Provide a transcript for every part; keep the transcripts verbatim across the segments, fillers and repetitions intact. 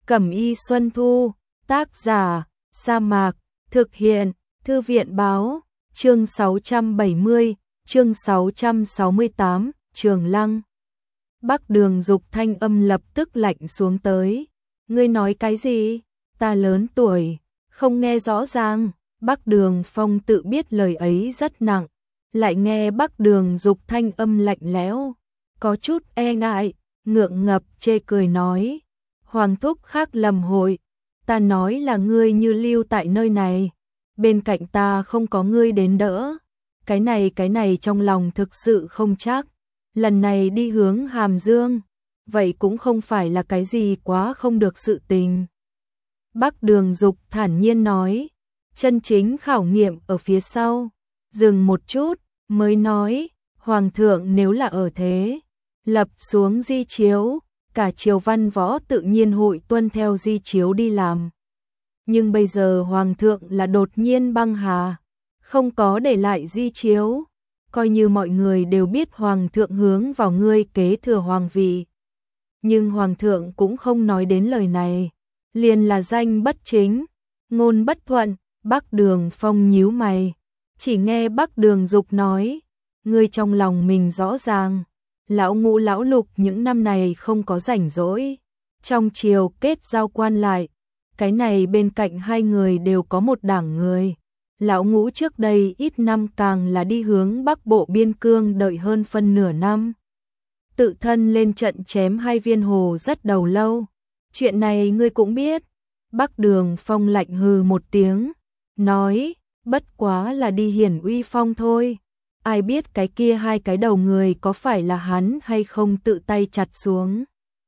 Cẩm y Xuân Thu, tác giả, Sa Mạc, thực hiện, Thư viện báo, chương sáu trăm bảy mươi, chương sáu trăm sáu mươi tám, Trường Lăng. Bắc Đường Dục thanh âm lập tức lạnh xuống tới. Ngươi nói cái gì? Ta lớn tuổi, không nghe rõ ràng. Bắc Đường Phong tự biết lời ấy rất nặng, lại nghe Bắc Đường Dục thanh âm lạnh lẽo, có chút e ngại, ngượng ngập chê cười nói. Hoàng thúc khác lầm hội, ta nói là ngươi như lưu tại nơi này, bên cạnh ta không có ngươi đến đỡ. Cái này cái này trong lòng thực sự không chắc, lần này đi hướng Hàm Dương, vậy cũng không phải là cái gì quá không được sự tình. Bắc Đường Dục thản nhiên nói, chân chính khảo nghiệm ở phía sau. Dừng một chút, mới nói, Hoàng thượng nếu là ở thế, lập xuống di chiếu, cả triều văn võ tự nhiên hội tuân theo di chiếu đi làm. Nhưng bây giờ Hoàng thượng là đột nhiên băng hà, không có để lại di chiếu, coi như mọi người đều biết Hoàng thượng hướng vào ngươi kế thừa hoàng vị. Nhưng Hoàng thượng cũng không nói đến lời này, liền là danh bất chính, ngôn bất thuận. Bắc Đường Phong nhíu mày, chỉ nghe Bắc Đường Dục nói, ngươi trong lòng mình rõ ràng, lão ngũ lão lục những năm này không có rảnh rỗi, trong triều kết giao quan lại, cái này bên cạnh hai người đều có một đảng người. Lão ngũ trước đây ít năm càng là đi hướng Bắc Bộ biên cương đợi hơn phân nửa năm. Tự thân lên trận chém hai viên hồ rất đầu lâu, chuyện này ngươi cũng biết. Bắc Đường Phong lạnh hừ một tiếng, nói, bất quá là đi hiển uy phong thôi, ai biết cái kia hai cái đầu người có phải là hắn hay không tự tay chặt xuống.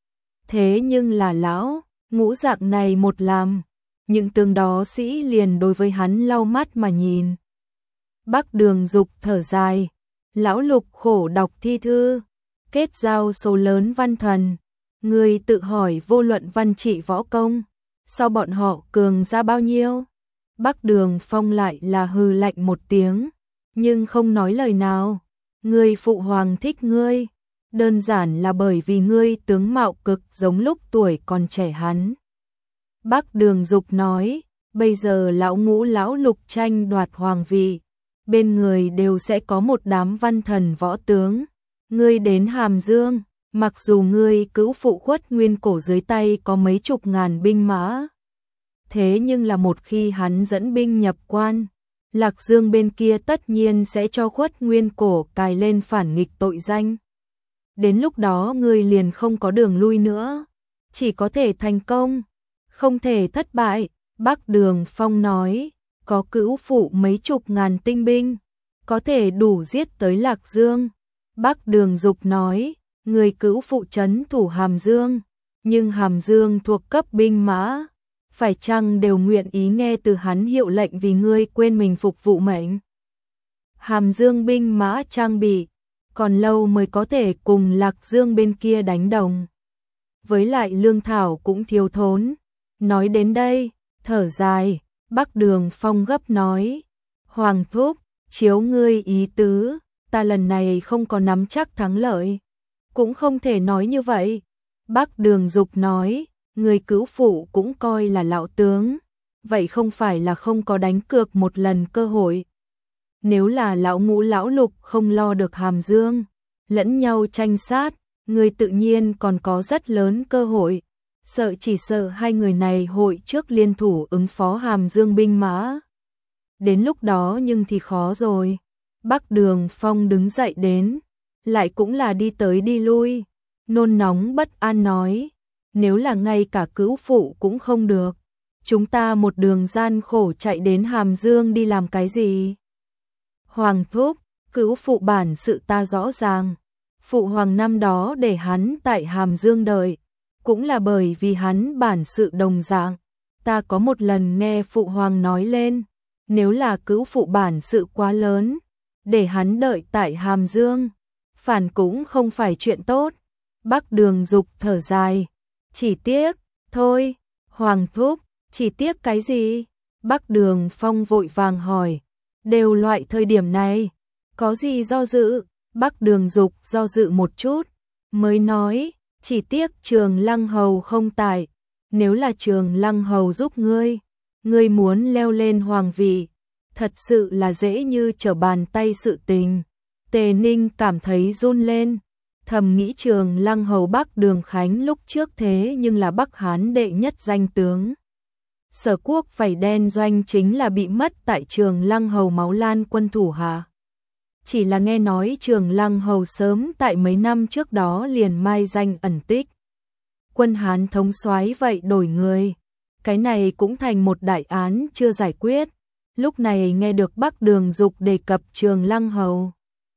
Thế nhưng là lão ngũ dạng này một làm, những tướng đó sĩ liền đối với hắn lau mắt mà nhìn. Bắc Đường Dục thở dài, lão lục khổ đọc thi thư, kết giao số lớn văn thần, người tự hỏi vô luận văn trị võ công, sao bọn họ cường ra bao nhiêu? Bắc Đường Phong lại là hừ lạnh một tiếng, nhưng không nói lời nào. Ngươi phụ hoàng thích ngươi, đơn giản là bởi vì ngươi tướng mạo cực giống lúc tuổi còn trẻ hắn. Bắc Đường Dục nói, bây giờ lão ngũ lão lục tranh đoạt hoàng vị, bên người đều sẽ có một đám văn thần võ tướng. Ngươi đến Hàm Dương, mặc dù ngươi cữu phụ Khuất Nguyên Cổ dưới tay có mấy chục ngàn binh mã, thế nhưng là một khi hắn dẫn binh nhập quan, Lạc Dương bên kia tất nhiên sẽ cho Khuất Nguyên Cổ cài lên phản nghịch tội danh. Đến lúc đó ngươi liền không có đường lui nữa, chỉ có thể thành công, không thể thất bại. Bắc Đường Phong nói, có cữu phụ mấy chục ngàn tinh binh, có thể đủ giết tới Lạc Dương. Bắc Đường Dục nói, người cữu phụ trấn thủ Hàm Dương, nhưng Hàm Dương thuộc cấp binh mã, phải chăng đều nguyện ý nghe từ hắn hiệu lệnh vì ngươi quên mình phục vụ mệnh? Hàm Dương binh mã trang bị, còn lâu mới có thể cùng Lạc Dương bên kia đánh đồng. Với lại lương thảo cũng thiếu thốn. Nói đến đây, thở dài, Bắc Đường Phong gấp nói, Hoàng thúc, chiếu ngươi ý tứ, ta lần này không có nắm chắc thắng lợi. Cũng không thể nói như vậy. Bắc Đường Dục nói, người cữu phụ cũng coi là lão tướng, vậy không phải là không có đánh cược một lần cơ hội. Nếu là lão ngũ lão lục không lo được Hàm Dương, lẫn nhau tranh sát, người tự nhiên còn có rất lớn cơ hội. Sợ chỉ sợ hai người này hội trước liên thủ ứng phó Hàm Dương binh mã. Đến lúc đó nhưng thì khó rồi. Bắc Đường Phong đứng dậy đến, lại cũng là đi tới đi lui, nôn nóng bất an nói, nếu là ngay cả cữu phụ cũng không được, chúng ta một đường gian khổ chạy đến Hàm Dương đi làm cái gì? Hoàng thúc, cữu phụ bản sự ta rõ ràng, phụ hoàng năm đó để hắn tại Hàm Dương đợi, cũng là bởi vì hắn bản sự đồng dạng. Ta có một lần nghe phụ hoàng nói lên, nếu là cữu phụ bản sự quá lớn, để hắn đợi tại Hàm Dương, phản cũng không phải chuyện tốt. Bắc Đường Dục thở dài, chỉ tiếc, thôi, Hoàng thúc, chỉ tiếc cái gì? Bắc Đường Phong vội vàng hỏi, đều loại thời điểm này, có gì do dự? Bắc Đường Dục do dự một chút, mới nói, chỉ tiếc Trường Lăng hầu không tại, nếu là Trường Lăng Hầu giúp ngươi, ngươi muốn leo lên hoàng vị, thật sự là dễ như trở bàn tay sự tình. Tề Ninh cảm thấy run lên, thầm nghĩ Trường Lăng Hầu Bắc Đường Khánh lúc trước thế nhưng là Bắc Hán đệ nhất danh tướng. Sở Quốc vảy đen doanh chính là bị mất tại Trường Lăng Hầu máu lan quân thủ hạ. Chỉ là nghe nói Trường Lăng Hầu sớm tại mấy năm trước đó liền mai danh ẩn tích. Quân Hán thống soái vậy đổi người, cái này cũng thành một đại án chưa giải quyết. Lúc này nghe được Bắc Đường Dục đề cập Trường Lăng Hầu,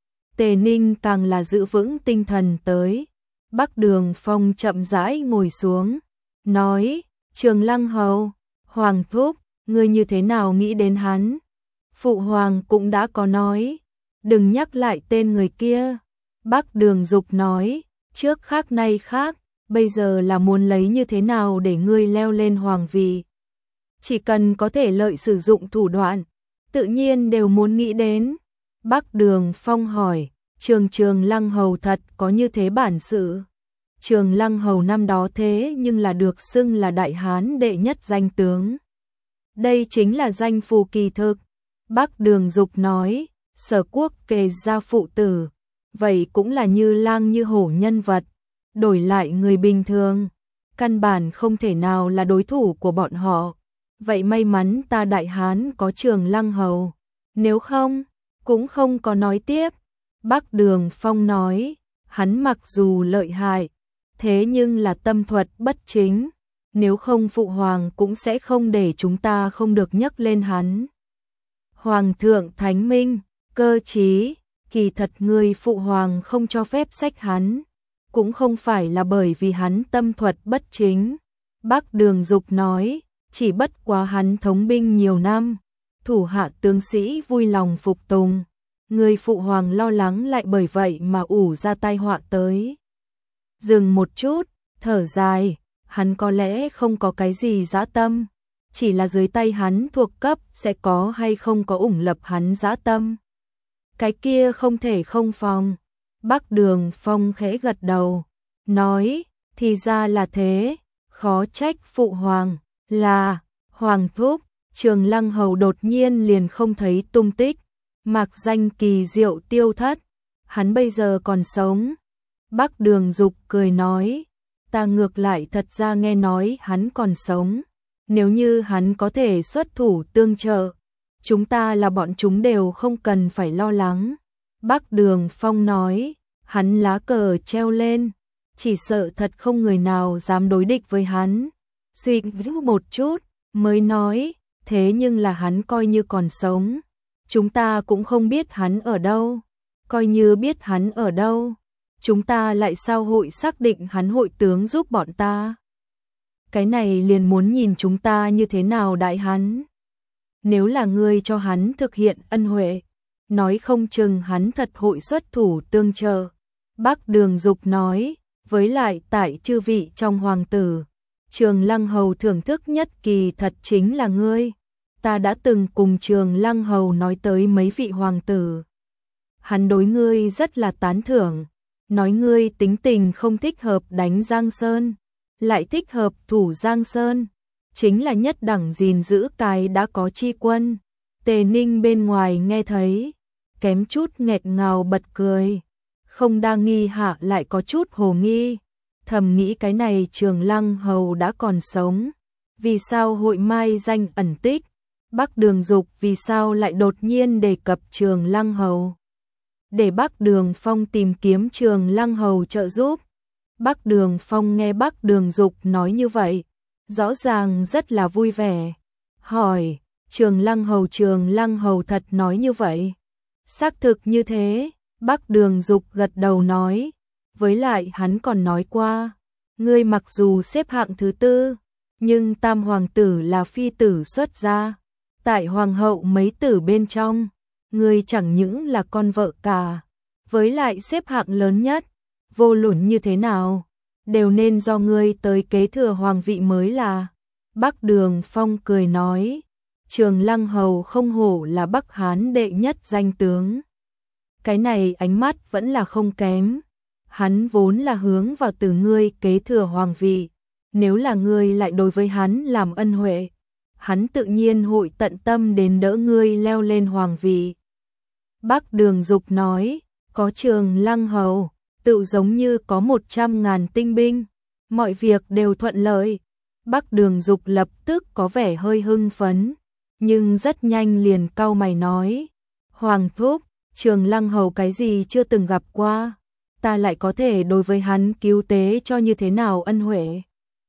Tề Ninh càng là giữ vững tinh thần tới. Bắc Đường Phong chậm rãi ngồi xuống, nói: Trường Lăng Hầu, Hoàng thúc, ngươi như thế nào nghĩ đến hắn? Phụ hoàng cũng đã có nói, đừng nhắc lại tên người kia. Bắc Đường Dục nói: trước khác nay khác, bây giờ là muốn lấy như thế nào để ngươi leo lên hoàng vị. Chỉ cần có thể lợi sử dụng thủ đoạn, tự nhiên đều muốn nghĩ đến. Bắc Đường Phong hỏi: Trường Trường Lăng Hầu thật có như thế bản sự? Trường Lăng Hầu năm đó thế nhưng là được xưng là Đại Hán đệ nhất danh tướng. Đây chính là danh phù kỳ thực. Bắc Đường Dục nói: Sở Quốc kề gia phụ tử, vậy cũng là như lang như hổ nhân vật, đổi lại người bình thường, căn bản không thể nào là đối thủ của bọn họ. Vậy may mắn ta Đại Hán có Trường Lăng Hầu, nếu không, cũng không có nói tiếp. Bắc Đường Phong nói: hắn mặc dù lợi hại, thế nhưng là tâm thuật bất chính, nếu không phụ hoàng cũng sẽ không để chúng ta không được nhắc lên hắn. Hoàng thượng thánh minh, cơ trí, kỳ thật người phụ hoàng không cho phép sách hắn, cũng không phải là bởi vì hắn tâm thuật bất chính. Bắc Đường Dục nói: chỉ bất quá hắn thống binh nhiều năm, thủ hạ tướng sĩ vui lòng phục tùng, người phụ hoàng lo lắng lại bởi vậy mà ủ ra tai họa tới. Dừng một chút, thở dài, hắn có lẽ không có cái gì dã tâm, chỉ là dưới tay hắn thuộc cấp sẽ có hay không có ủng lập hắn dã tâm. Cái kia không thể không phòng. Bắc Đường Phong khẽ gật đầu, nói: thì ra là thế, khó trách phụ hoàng. Là, Hoàng thúc. Trường Lăng Hầu đột nhiên liền không thấy tung tích, mạc danh kỳ diệu tiêu thất. Hắn bây giờ còn sống. Bắc Đường Dục cười nói: ta ngược lại thật ra nghe nói hắn còn sống, nếu như hắn có thể xuất thủ tương trợ, chúng ta là bọn chúng đều không cần phải lo lắng. Bắc Đường Phong nói: hắn lá cờ treo lên, chỉ sợ thật không người nào dám đối địch với hắn. Suy nghĩ một chút, mới nói: thế nhưng là hắn coi như còn sống, chúng ta cũng không biết hắn ở đâu. Coi như biết hắn ở đâu, chúng ta lại sao hội xác định hắn hội tướng giúp bọn ta? Cái này liền muốn nhìn chúng ta như thế nào đại hắn. Nếu là ngươi cho hắn thực hiện ân huệ, nói không chừng hắn thật hội xuất thủ tương trợ. Bắc Đường Dục nói: với lại tại chư vị trong hoàng tử, Trường Lăng Hầu thưởng thức nhất kỳ thật chính là ngươi. Ta đã từng cùng Trường Lăng Hầu nói tới mấy vị hoàng tử, hắn đối ngươi rất là tán thưởng, nói ngươi tính tình không thích hợp đánh Giang Sơn, lại thích hợp thủ Giang Sơn, chính là nhất đẳng gìn giữ cái đã có chi quân. Tề Ninh bên ngoài nghe thấy, kém chút nghẹt ngào bật cười, không đa nghi hạ lại có chút hồ nghi, thầm nghĩ cái này Trường Lăng Hầu đã còn sống, vì sao hội mai danh ẩn tích? Bắc Đường Dục vì sao lại đột nhiên đề cập Trường Lăng Hầu? Để Bắc Đường Phong tìm kiếm Trường Lăng Hầu trợ giúp. Bắc Đường Phong nghe Bắc Đường Dục nói như vậy, rõ ràng rất là vui vẻ, hỏi: Trường Lăng Hầu Trường Lăng Hầu thật nói như vậy? Xác thực như thế. Bắc Đường Dục gật đầu nói: với lại hắn còn nói qua, ngươi mặc dù xếp hạng thứ tư, nhưng tam hoàng tử là phi tử xuất gia, tại hoàng hậu mấy tử bên trong, ngươi chẳng những là con vợ cả, với lại xếp hạng lớn nhất, vô luận như thế nào, đều nên do ngươi tới kế thừa hoàng vị mới là. Bắc Đường Phong cười nói: Trường Lăng Hầu không hổ là Bắc Hán đệ nhất danh tướng. Cái này ánh mắt vẫn là không kém, hắn vốn là hướng vào từ ngươi kế thừa hoàng vị, nếu là ngươi lại đối với hắn làm ân huệ, hắn tự nhiên hội tận tâm đến đỡ ngươi leo lên hoàng vị. Bắc Đường Dục nói, có Trường Lăng hầu, tự giống như có một trăm ngàn tinh binh, mọi việc đều thuận lợi. Bắc Đường Dục lập tức có vẻ hơi hưng phấn, nhưng rất nhanh liền cau mày nói, Hoàng thúc, Trường Lăng hầu cái gì chưa từng gặp qua, ta lại có thể đối với hắn cứu tế cho như thế nào ân huệ.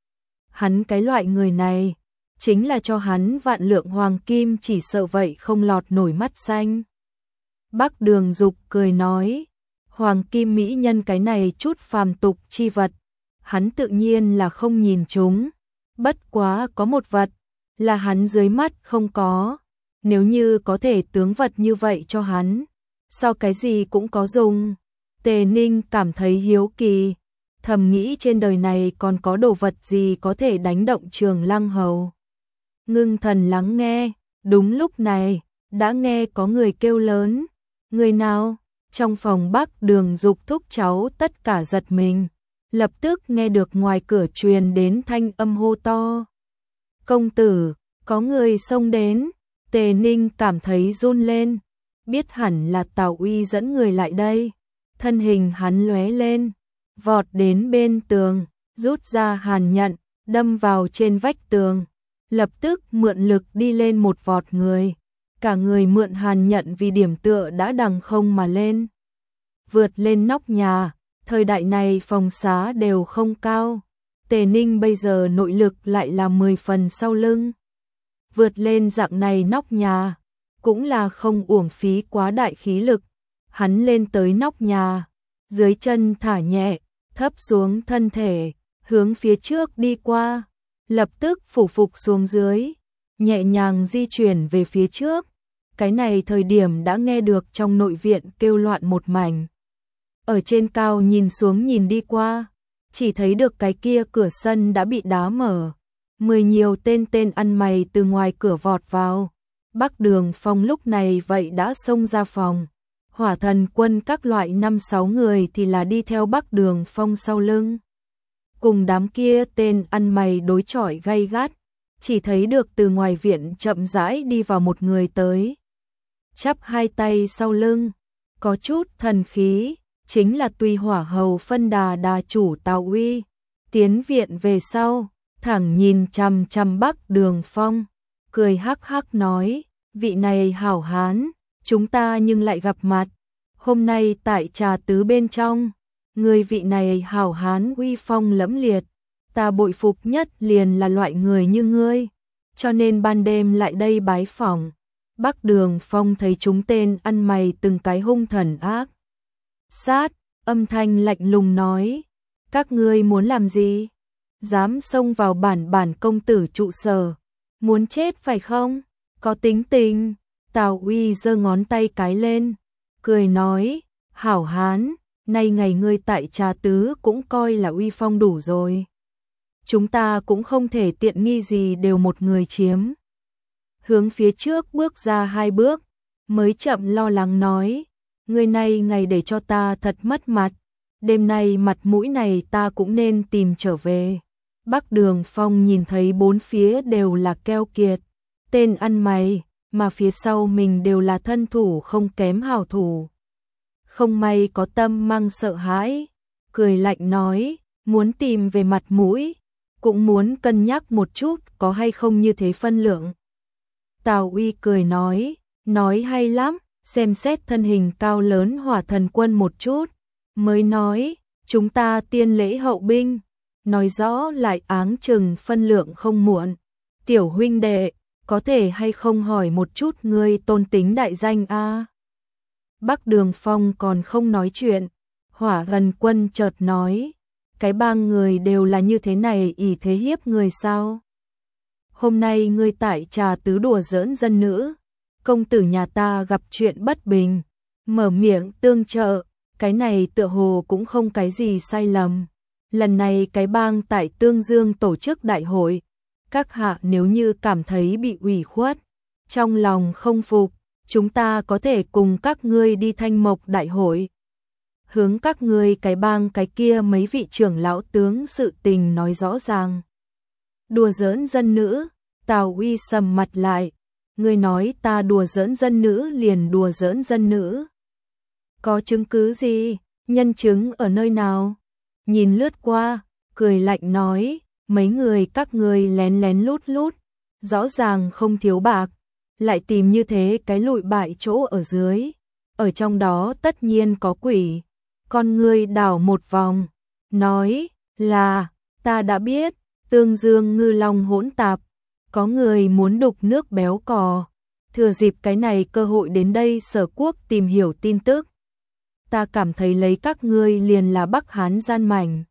Hắn cái loại người này, chính là cho hắn vạn lượng hoàng kim chỉ sợ vậy không lọt nổi mắt xanh. Bắc Đường Dục cười nói, hoàng kim mỹ nhân cái này chút phàm tục chi vật, hắn tự nhiên là không nhìn chúng, bất quá có một vật, là hắn dưới mắt không có, nếu như có thể tướng vật như vậy cho hắn, sao cái gì cũng có dùng. Tề Ninh cảm thấy hiếu kỳ, thầm nghĩ trên đời này còn có đồ vật gì có thể đánh động Trường Lăng hầu. Ngưng thần lắng nghe, đúng lúc này, đã nghe có người kêu lớn, người nào? Trong phòng Bắc Đường Dục thúc cháu tất cả giật mình, lập tức nghe được ngoài cửa truyền đến thanh âm hô to. Công tử, có người xông đến, Tề Ninh cảm thấy run lên, biết hẳn là Tào Uy dẫn người lại đây. Thân hình hắn lóe lên, vọt đến bên tường, rút ra hàn nhận, đâm vào trên vách tường, lập tức mượn lực đi lên một vọt người, cả người mượn hàn nhận vì điểm tựa đã đằng không mà lên. Vượt lên nóc nhà, thời đại này phòng xá đều không cao, Tề Ninh bây giờ nội lực lại là mười phần sau lưng. Vượt lên dạng này nóc nhà, cũng là không uổng phí quá đại khí lực. Hắn lên tới nóc nhà, dưới chân thả nhẹ, thấp xuống thân thể, hướng phía trước đi qua, lập tức phủ phục xuống dưới, nhẹ nhàng di chuyển về phía trước. Cái này thời điểm đã nghe được trong nội viện kêu loạn một mảnh. Ở trên cao nhìn xuống nhìn đi qua, chỉ thấy được cái kia cửa sân đã bị đá mở, mười nhiều tên tên ăn mày từ ngoài cửa vọt vào. Bắc Đường Phong lúc này vậy đã xông ra phòng. Hỏa Thần Quân các loại năm sáu người thì là đi theo Bắc Đường Phong sau lưng. Cùng đám kia tên ăn mày đối chọi gay gắt, chỉ thấy được từ ngoài viện chậm rãi đi vào một người tới. Chắp hai tay sau lưng, có chút thần khí, chính là Tùy Hỏa Hầu Phân Đà Đà chủ Tào Uy. Tiến viện về sau, thẳng nhìn chằm chằm Bắc Đường Phong, cười hắc hắc nói, vị này hảo hán, chúng ta nhưng lại gặp mặt, hôm nay tại trà tứ bên trong, người vị này hảo hán uy phong lẫm liệt, ta bội phục nhất liền là loại người như ngươi, cho nên ban đêm lại đây bái phỏng. Bắc Đường Phong thấy chúng tên ăn mày từng cái hung thần ác sát, âm thanh lạnh lùng nói, các ngươi muốn làm gì? Dám xông vào bản bản công tử trụ sở, muốn chết phải không? Có tính tình. Tào Uy giơ ngón tay cái lên, cười nói, hảo hán, nay ngày ngươi tại trà tứ cũng coi là uy phong đủ rồi. Chúng ta cũng không thể tiện nghi gì đều một người chiếm. Hướng phía trước bước ra hai bước, mới chậm lo lắng nói, người này ngày để cho ta thật mất mặt, đêm nay mặt mũi này ta cũng nên tìm trở về. Bắc Đường Phong nhìn thấy bốn phía đều là keo kiệt, tên ăn mày, mà phía sau mình đều là thân thủ không kém hảo thủ. Không may có tâm mang sợ hãi, cười lạnh nói, muốn tìm về mặt mũi, cũng muốn cân nhắc một chút có hay không như thế phân lượng. Tào Uy cười nói, nói hay lắm, xem xét thân hình cao lớn Hỏa Thần Quân một chút, mới nói, chúng ta tiên lễ hậu binh, nói rõ lại áng chừng phân lượng không muộn. Tiểu huynh đệ, có thể hay không hỏi một chút ngươi tôn tính đại danh a? Bắc Đường Phong còn không nói chuyện, Hỏa Thần Quân chợt nói, cái bang người đều là như thế này ỷ thế hiếp người sao? Hôm nay ngươi tại trà tứ đùa giỡn dân nữ, công tử nhà ta gặp chuyện bất bình, mở miệng tương trợ, cái này tựa hồ cũng không cái gì sai lầm. Lần này cái bang tại Tương Dương tổ chức đại hội, các hạ nếu như cảm thấy bị ủy khuất, trong lòng không phục, chúng ta có thể cùng các ngươi đi Thanh Mộc đại hội. Hướng các ngươi cái bang cái kia mấy vị trưởng lão tướng sự tình nói rõ ràng. Đùa giỡn dân nữ, Tào Uy sầm mặt lại. Ngươi nói ta đùa giỡn dân nữ liền đùa giỡn dân nữ. Có chứng cứ gì? Nhân chứng ở nơi nào? Nhìn lướt qua, cười lạnh nói, mấy người các ngươi lén lén lút lút, rõ ràng không thiếu bạc, lại tìm như thế cái lụi bại chỗ ở dưới. Ở trong đó tất nhiên có quỷ. Con ngươi đảo một vòng, nói là, ta đã biết, tương dương ngư long hỗn tạp, có người muốn đục nước béo cò, thừa dịp cái này cơ hội đến đây Sở Quốc tìm hiểu tin tức. Ta cảm thấy lấy các ngươi liền là Bắc Hán gian mảnh.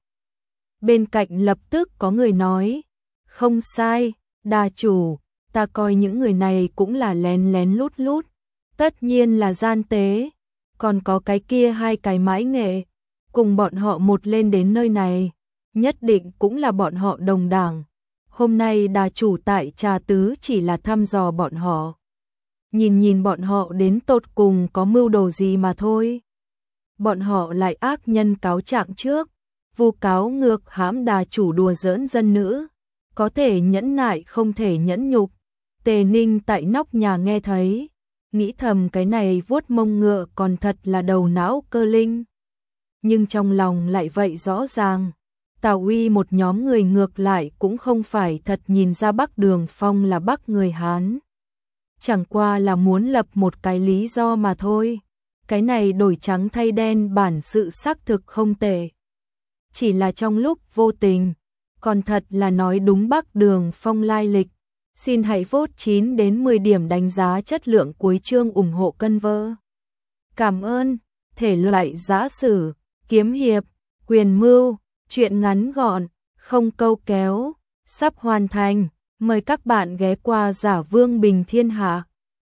Bên cạnh lập tức có người nói, không sai, đà chủ, ta coi những người này cũng là lén lén lút lút, tất nhiên là gian tế, còn có cái kia hai cái mãi nghệ, cùng bọn họ một lên đến nơi này, nhất định cũng là bọn họ đồng đảng. Hôm nay đà chủ tại Trà Tứ chỉ là thăm dò bọn họ, nhìn nhìn bọn họ đến tột cùng có mưu đồ gì mà thôi. Bọn họ lại ác nhân cáo trạng trước, vu cáo ngược hãm đà chủ đùa giỡn dân nữ, có thể nhẫn nại không thể nhẫn nhục. Tề Ninh tại nóc nhà nghe thấy, nghĩ thầm cái này vuốt mông ngựa còn thật là đầu não cơ linh. Nhưng trong lòng lại vậy rõ ràng, Tào Uy một nhóm người ngược lại cũng không phải thật nhìn ra Bắc Đường Phong là Bắc người Hán. Chẳng qua là muốn lập một cái lý do mà thôi. Cái này đổi trắng thay đen bản sự xác thực không tệ. Chỉ là trong lúc vô tình, còn thật là nói đúng Bắc Đường Phong lai lịch. Xin hãy vote chín đến mười điểm đánh giá chất lượng cuối chương ủng hộ cân vơ. Cảm ơn. Thể loại giã sử, kiếm hiệp, quyền mưu, truyện ngắn gọn, không câu kéo, sắp hoàn thành. Mời các bạn ghé qua Giả Vương Bình Thiên Hạ.